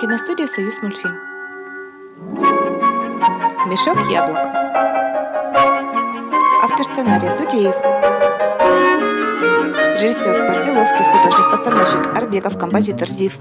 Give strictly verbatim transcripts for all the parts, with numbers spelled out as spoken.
Киностудия «Союз мультфильм». Мешок яблок. Автор сценария Судеев. Режиссер Бардиловский, художник-постановщик Арбеков, композитор Зив.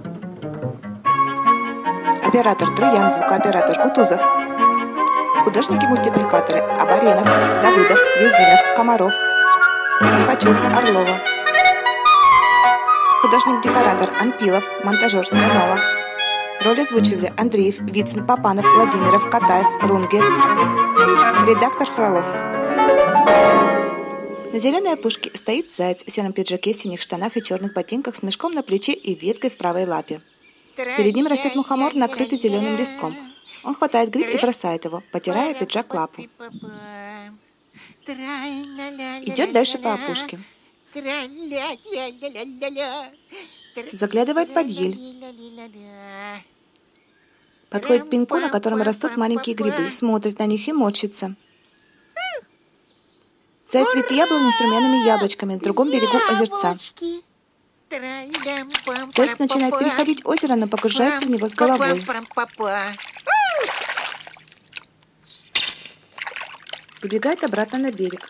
Оператор Труян, звукооператор Кутузов. Художники-мультипликаторы Абаренов, Давыдов, Юдинов, Комаров, Лихачев, Орлова. Художник-декоратор Анпилов, монтажер Смирнова. Роли озвучивали Андреев, Вицин, Папанов, Владимиров, Катаев, Рунге. Редактор Фролов. На зеленой опушке стоит заяц в сером пиджаке, синих штанах и черных ботинках с мешком на плече и веткой в правой лапе. Перед ним растет мухомор, накрытый зеленым листком. Он хватает гриб и бросает его, потирая пиджак лапу. Идет дальше по опушке. Заглядывает под ель. Подходит к пеньку, на котором растут маленькие грибы, смотрит на них и морщится. Заяц видит яблоню с румяными яблочками на другом берегу озерца. Заяц начинает переходить озеро, но погружается в него с головой. Выбегает обратно на берег.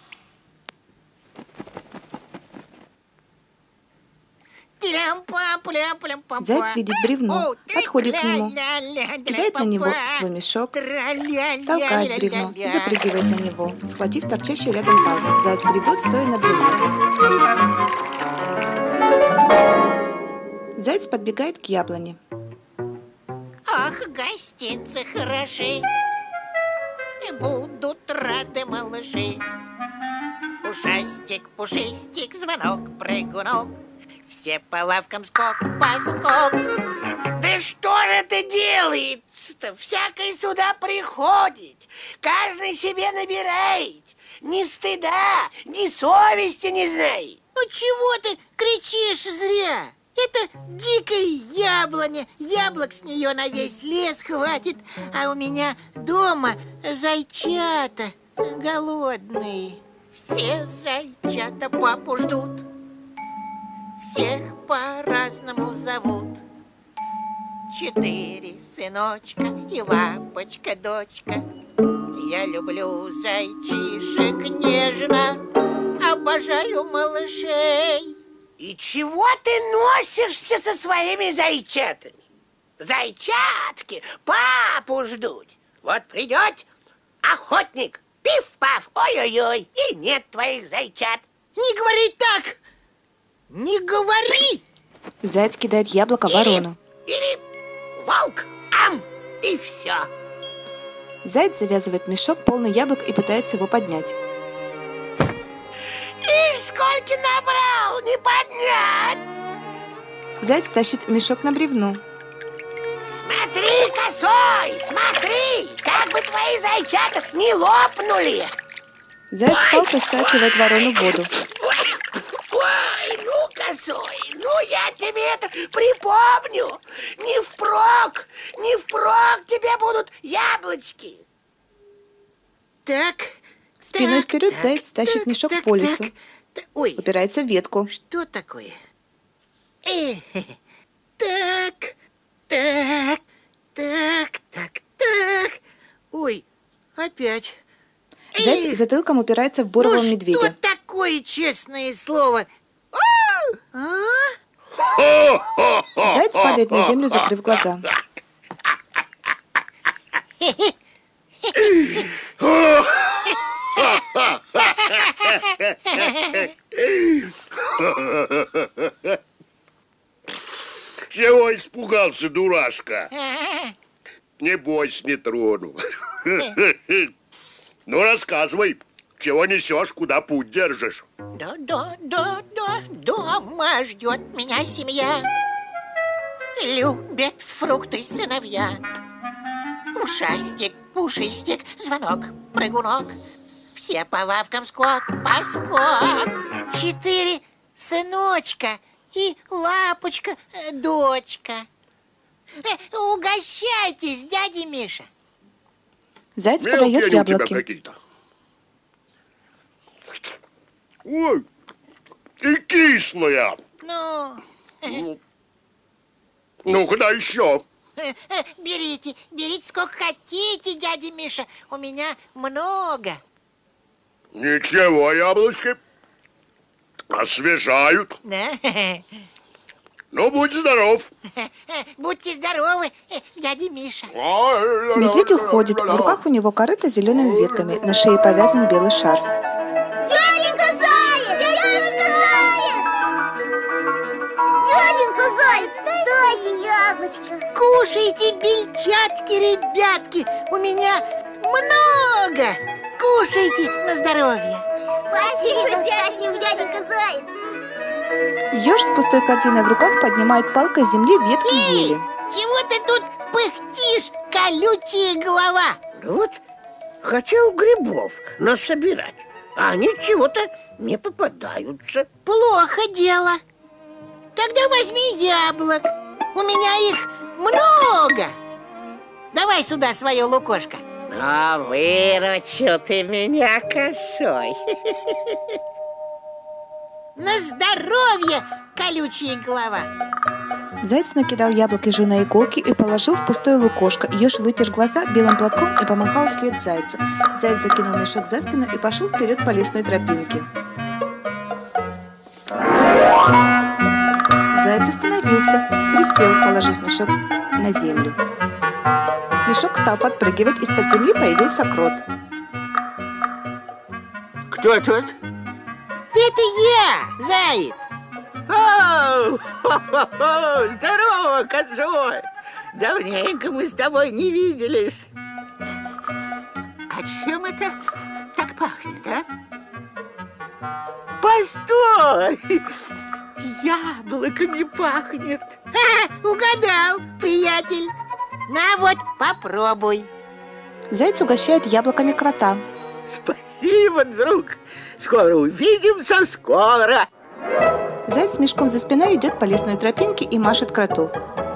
Заяц видит бревно, подходит к нему, кидает на него свой мешок, толкает бревно и запрыгивает на него, схватив торчащую рядом палку. Заяц гребет, стоя на бревне. Заяц подбегает к яблоне. Ах, гостинцы хороши, будут рады малыши. Пушастик, пушистик, звонок, прыгунок, все по лавкам скок-поскок. Да что же это делается? Всякий сюда приходит, каждый себе набирает. Ни стыда, ни совести не знает. Ну чего ты кричишь зря? Это дикая яблоня, яблок с нее на весь лес хватит, а у меня дома зайчата голодные. Все зайчата папу ждут, всех по-разному зовут. Четыре сыночка и лапочка дочка. Я люблю зайчишек нежно, обожаю малышей. И чего ты носишься со своими зайчатами? Зайчатки папу ждут. Вот придет охотник, пиф-паф, ой-ой-ой, и нет твоих зайчат. Не говори так! Не говори! Заяц кидает яблоко ворону. Или волк, ам, и все. Заяц завязывает мешок, полный яблок, и пытается его поднять. И сколько набрал, не поднять! Заяц тащит мешок на бревно. Смотри, косой, смотри, как бы твои зайчата не лопнули. Заяц палкой сталкивает ворону в воду. Ой, ой, ну, косой, ну я тебе это припомню. Не впрок, не впрок тебе будут яблочки. Так... Спиной так, вперед так, заяц тащит так, мешок так, по лесу. Так, так, ой, упирается в ветку. Что такое? Э, так, так, так, так, так. Ой, опять. Заяц Эх, затылком упирается в бурового ну медведя. Что такое, честное слово? А? Заяц падает на землю, закрыв глаза. Чего испугался, дурашка? Не бойся, не трону. Ну, рассказывай, чего несешь, куда путь держишь? Да, да, да, да, дома ждет меня семья. Любят фрукты сыновья. Ушастик, пушистик, звонок, прыгунок, все по лавкам скок-поскок. Четыре сыночка и лапочка, дочка. Э, угощайтесь, дядя Миша. Заяц Мелкие подает они у тебя яблоки. какие-то. Ой, и кислая. Ну, Ну, Ну, куда еще? Берите, берите сколько хотите, дядя Миша. У меня много. Ничего, яблочки освежают. Да? Ну, будь здоров. Будьте здоровы, дядя Миша. Медведь уходит. В руках у него корыто с зелеными ветками. На шее повязан белый шарф. Дяденька Заяц! Дяденька Заяц! Дяденька Заяц, дайте яблочко. Кушайте, бельчатки, ребятки. У меня много. Кушайте на здоровье. Спасибо, спасибо, дяденька Заяц. Еж с пустой корзиной в руках поднимает палкой с земли ветки ели. Чего ты тут пыхтишь, колючая голова? Вот, хотел грибов насобирать, а они чего-то не попадаются. Плохо дело. Тогда возьми яблок. У меня их много. Давай сюда свое лукошко. А выручил ты меня косой. На здоровье, колючая голова. Заяц накидал яблок ежу на иголки и положил в пустое лукошко. Еж вытер глаза белым платком и помахал вслед зайцу. Заяц закинул мешок за спину и пошел вперед по лесной тропинке. Заяц остановился, присел, положив мешок на землю. Мешок стал подпрыгивать, из-под земли появился крот. Кто тут? Это я, заяц. О, хо-хо-хо, здорово, косой. Давненько мы с тобой не виделись. А чем это так пахнет, а? Постой! Яблоками пахнет. А, угадал, приятель. На вот, попробуй. Заяц угощает яблоками крота. Спасибо, друг. Скоро увидимся, скоро. Заяц с мешком за спиной идет по лесной тропинке и машет кроту.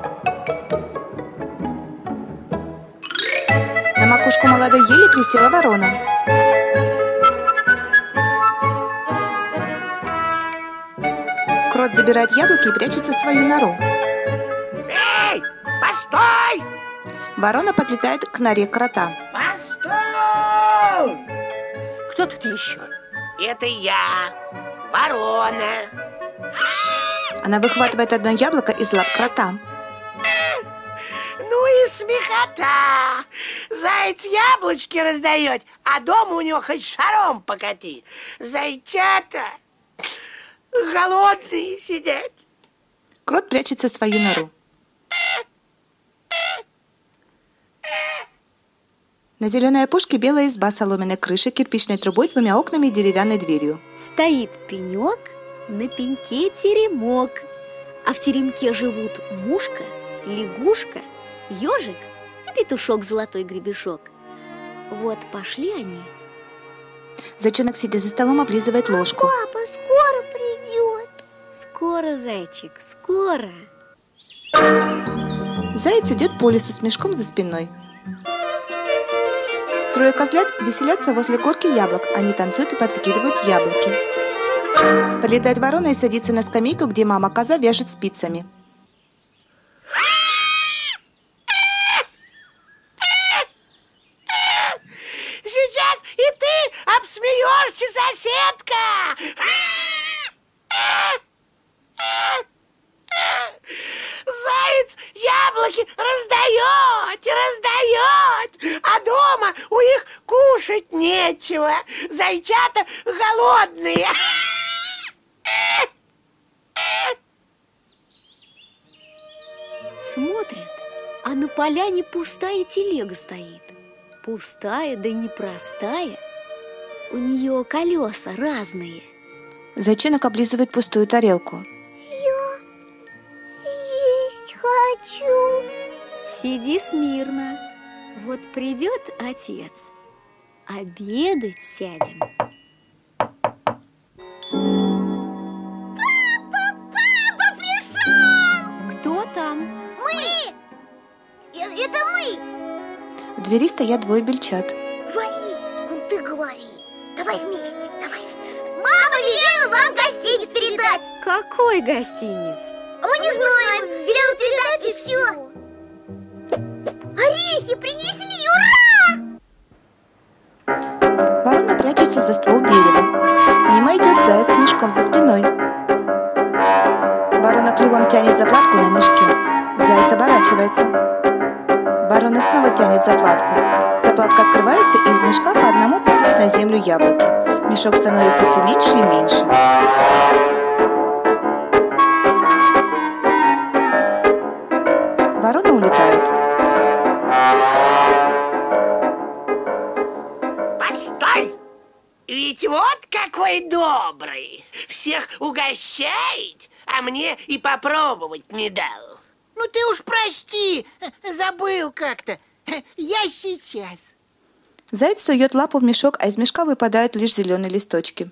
На макушку молодой ели присела ворона. Крот забирает яблоки и прячется в свою нору. Эй, постой! Ворона подлетает к норе крота. Постой! Кто тут еще? Это я, ворона. Она выхватывает одно яблоко из лап крота. Ну и смехота. Заяц яблочки раздает, а дома у него хоть шаром покати. Зайчата голодные сидят. Крот прячется в свою нору. На зеленой опушке белая изба с соломенной крышей, кирпичной трубой, двумя окнами и деревянной дверью. Стоит пенек, на пеньке теремок, а в теремке живут мушка, лягушка, ежик и петушок золотой гребешок. Вот пошли они. Зайчонок, сидя за столом, облизывает ложку. Папа скоро придет. Скоро, зайчик, скоро. Заяц идет по лесу с мешком за спиной. Трое козлят веселятся возле горки яблок. Они танцуют и подкидывают яблоки. Подлетает ворона и садится на скамейку, где мама коза вяжет спицами. Сейчас и ты обсмеешься, соседка. Заяц яблоки раздает и раздает, а дома у них кушать нечего. Зайчата голодные. Смотрят, а на поляне пустая телега стоит. Пустая, да непростая. У нее колеса разные. Зайчонок облизывает пустую тарелку. Есть хочу. Сиди смирно. Вот придет отец. Обедать сядем. Папа пришел! Кто там? Мы! Э- Это мы! В двери стоят двое бельчат. Говори, ну ты говори. Давай вместе, давай. Мама велела вам гостиниц передать. Какой гостиниц? А мы не знаем. Велела передать из тянет заплатку на мешке. Заяц оборачивается. Ворона снова тянет заплатку. Заплатка открывается, и из мешка по одному падают на землю яблоки. Мешок становится все меньше и меньше. Вороны улетают. Постой! Ведь вот какой добрый! Всех угощает, а мне и попробовать не дал. Ну ты уж прости, забыл как-то. Я сейчас. Заяц сует лапу в мешок, а из мешка выпадают лишь зеленые листочки.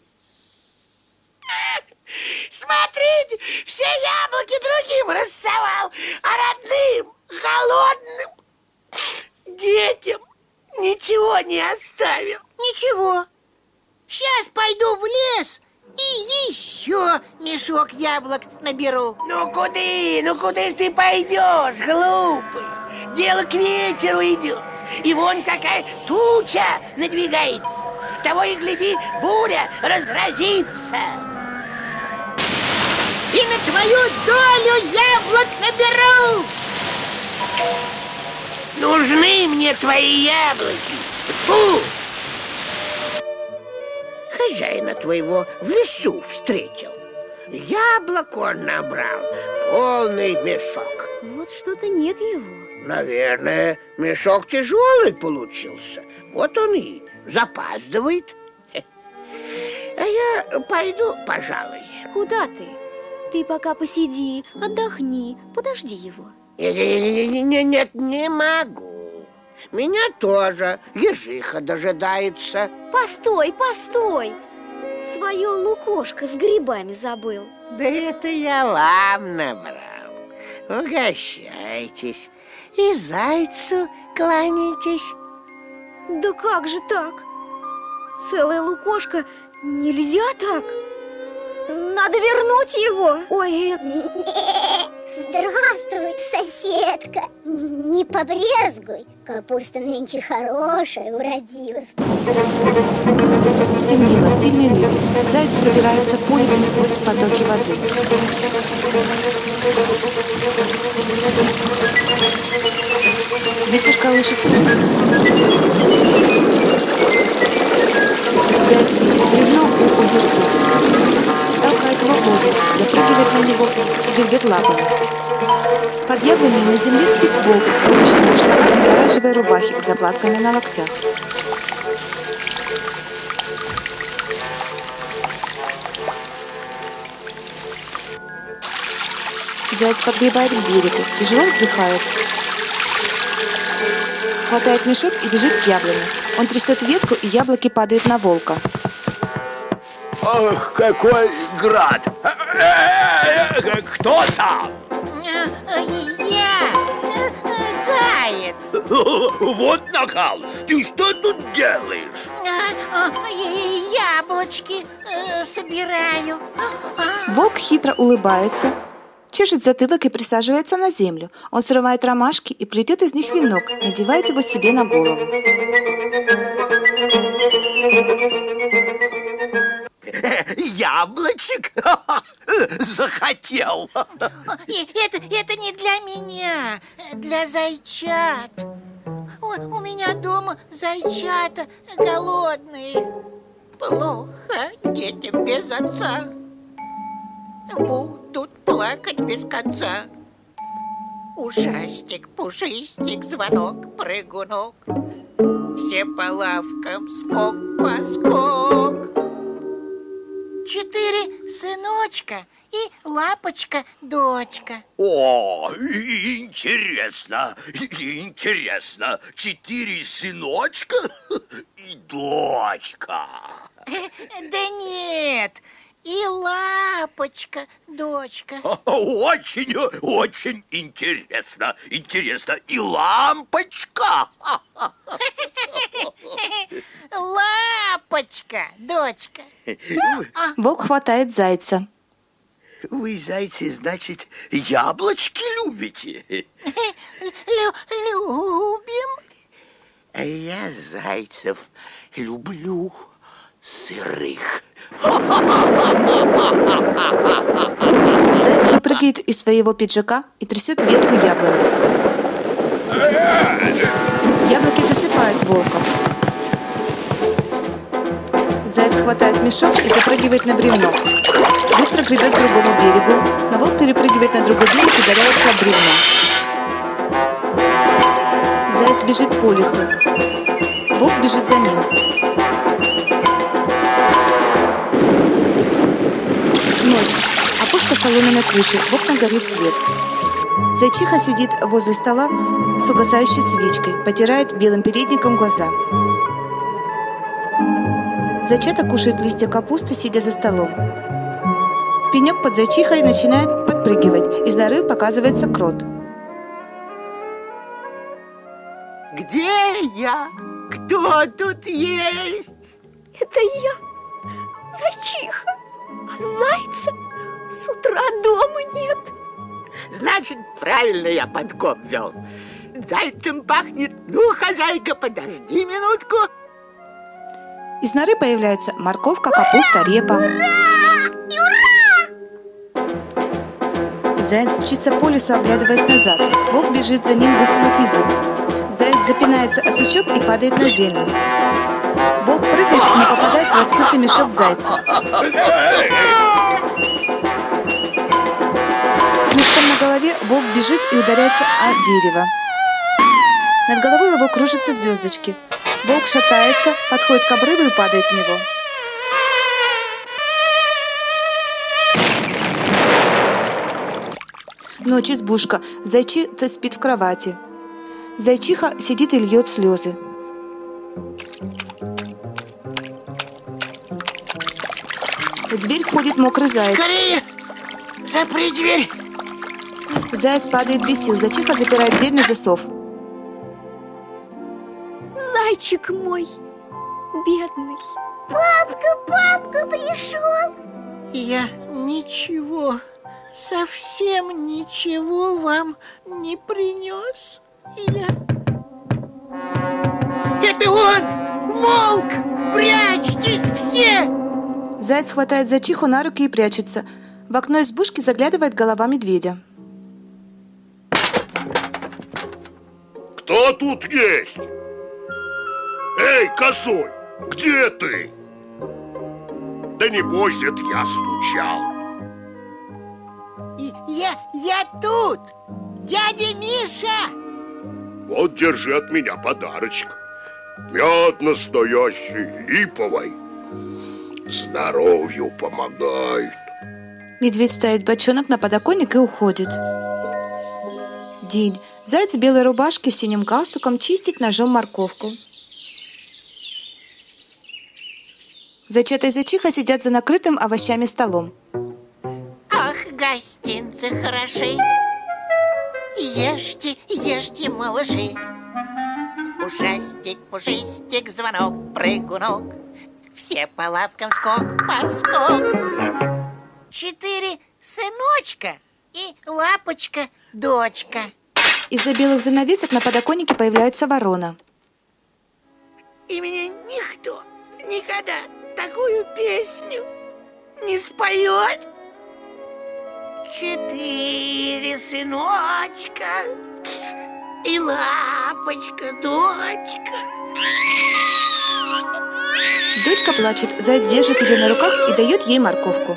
Смотрите, все яблоки другим рассовал, а родным, голодным, детям ничего не оставил. Ничего. Сейчас пойду в лес и еще мешок яблок наберу. Ну куды, ну куда ж ты пойдешь, глупый? Дело к вечеру идет, и вон какая туча надвигается. Того и гляди, буря разразится. И на твою долю яблок наберу. Нужны мне твои яблоки. Фу! Хозяина твоего в лесу встретил. Яблок он набрал, полный мешок. Вот что-то нет его. Наверное, мешок тяжелый получился. Вот он и запаздывает. А я пойду, пожалуй. Куда ты? Ты пока посиди, отдохни, подожди его. Нет, нет, не могу. Меня тоже ежиха дожидается. Постой, постой! Свое лукошко с грибами забыл. Да это я вам набрал. Угощайтесь и зайцу кланяйтесь. Да как же так? Целое лукошко нельзя так. Надо вернуть его. Ой, Здравствуй, соседка. Не побрезгуй, капуста нынче хорошая уродилась. Стемнело, сильный ливень. Заяц пробирается по лесу сквозь потоки воды. Ветер колышет кусты. Заяц видит бревно у озерца. Толкает его в воду, запрыгивает на него и гребет лапами. Под яблоней на земле спит волк в коричневых штанах и оранжевой рубахе с заплатками на локтях. Заяц подгребает к берегу, тяжело вздыхает. Хватает мешок и бежит к яблоне. Он трясет ветку, и яблоки падают на волка. Ох, какой град! Кто там? Я, заяц. Вот нахал! Ты что тут делаешь? Яблочки собираю. Волк хитро улыбается, чешет затылок и присаживается на землю. Он срывает ромашки и плетет из них венок, надевает его себе на голову. Яблочек? Захотел. Это, это не для меня, для зайчат. Ой, у меня дома зайчата голодные. Плохо детям без отца. Будут плакать без конца. Ушастик, пушистик, звонок, прыгунок. Все по лавкам, скок по скок. Четыре сыночка и лапочка-дочка. О, интересно, интересно. Четыре сыночка и дочка. Да нет, и лапочка-дочка. Очень, очень интересно. Интересно. И лампочка. Лапочка, дочка. Волк хватает зайца. Вы, зайцы, значит, яблочки любите? Лю- любим. А я зайцев люблю сырых. Заяц прыгает из своего пиджака и трясет ветку яблони. Яблоки засыпают волка. Заяц хватает мешок и запрыгивает на бревно. Быстро гребет к другому берегу, но волк перепрыгивает на другой берег и ударяется об бревно. Заяц бежит по лесу. Волк бежит за ним. Ночь. Опушка соломенной крыши. В окнах горит свет. Зайчиха сидит возле стола с угасающей свечкой, потирает белым передником глаза. Зайчата кушают листья капусты, сидя за столом. Пенек под зайчихой начинает подпрыгивать. Из норы показывается крот. Где я? Кто тут есть? Это я, зайчиха. А зайца с утра дома нет. Значит, правильно я подкоп вел. Зайцем пахнет. Ну, хозяйка, подожди минутку. Из норы появляется морковка, капуста, репа. Заяц мчится по лесу, оглядываясь назад. Волк бежит за ним, высунув язык. Заяц запинается о сучок и падает на землю. Волк прыгает, но попадает в раскрытый мешок зайца. С мешком на голове волк бежит и ударяется о дерево. Над головой его кружатся звездочки. Волк шатается, подходит к обрыву и падает в него. Ночь, избушка. Зайчиха спит в кровати. Зайчиха сидит и льет слезы. В дверь входит мокрый заяц. Скорее! Запри дверь! Заяц падает без сил. Зайчиха запирает дверь на засов. Зайчик мой, бедный. Папка, папка пришел. Я ничего, совсем ничего вам не принес. Я... Это он! Волк! Прячьтесь все! Заяц хватает зайчиху на руки и прячется. В окно избушки заглядывает голова медведя. Кто тут есть? Эй, косой, где ты? Да не бойся, это я стучал. И я, я тут! Дядя Миша! Вот держи от меня подарочек. Мед настоящий, липовый. Здоровью помогает. Медведь ставит бочонок на подоконник и уходит. День. Заяц в белой рубашке с синим галстуком чистит ножом морковку. Зайчата и зайчиха сидят за накрытым овощами столом. Ах, гостинцы хороши! Ешьте, ешьте, малыши! Ушастик, пушистик, звонок, прыгунок. Все по лавкам скок, поскок. Четыре сыночка и лапочка, дочка. Из-за белых занавесок на подоконнике появляется ворона. И мне никто никогда такую песню не споет. Четыре сыночка и лапочка, дочка. Дочка плачет, заяц держит ее на руках и дает ей морковку.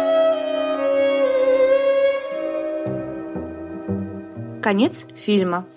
Конец фильма.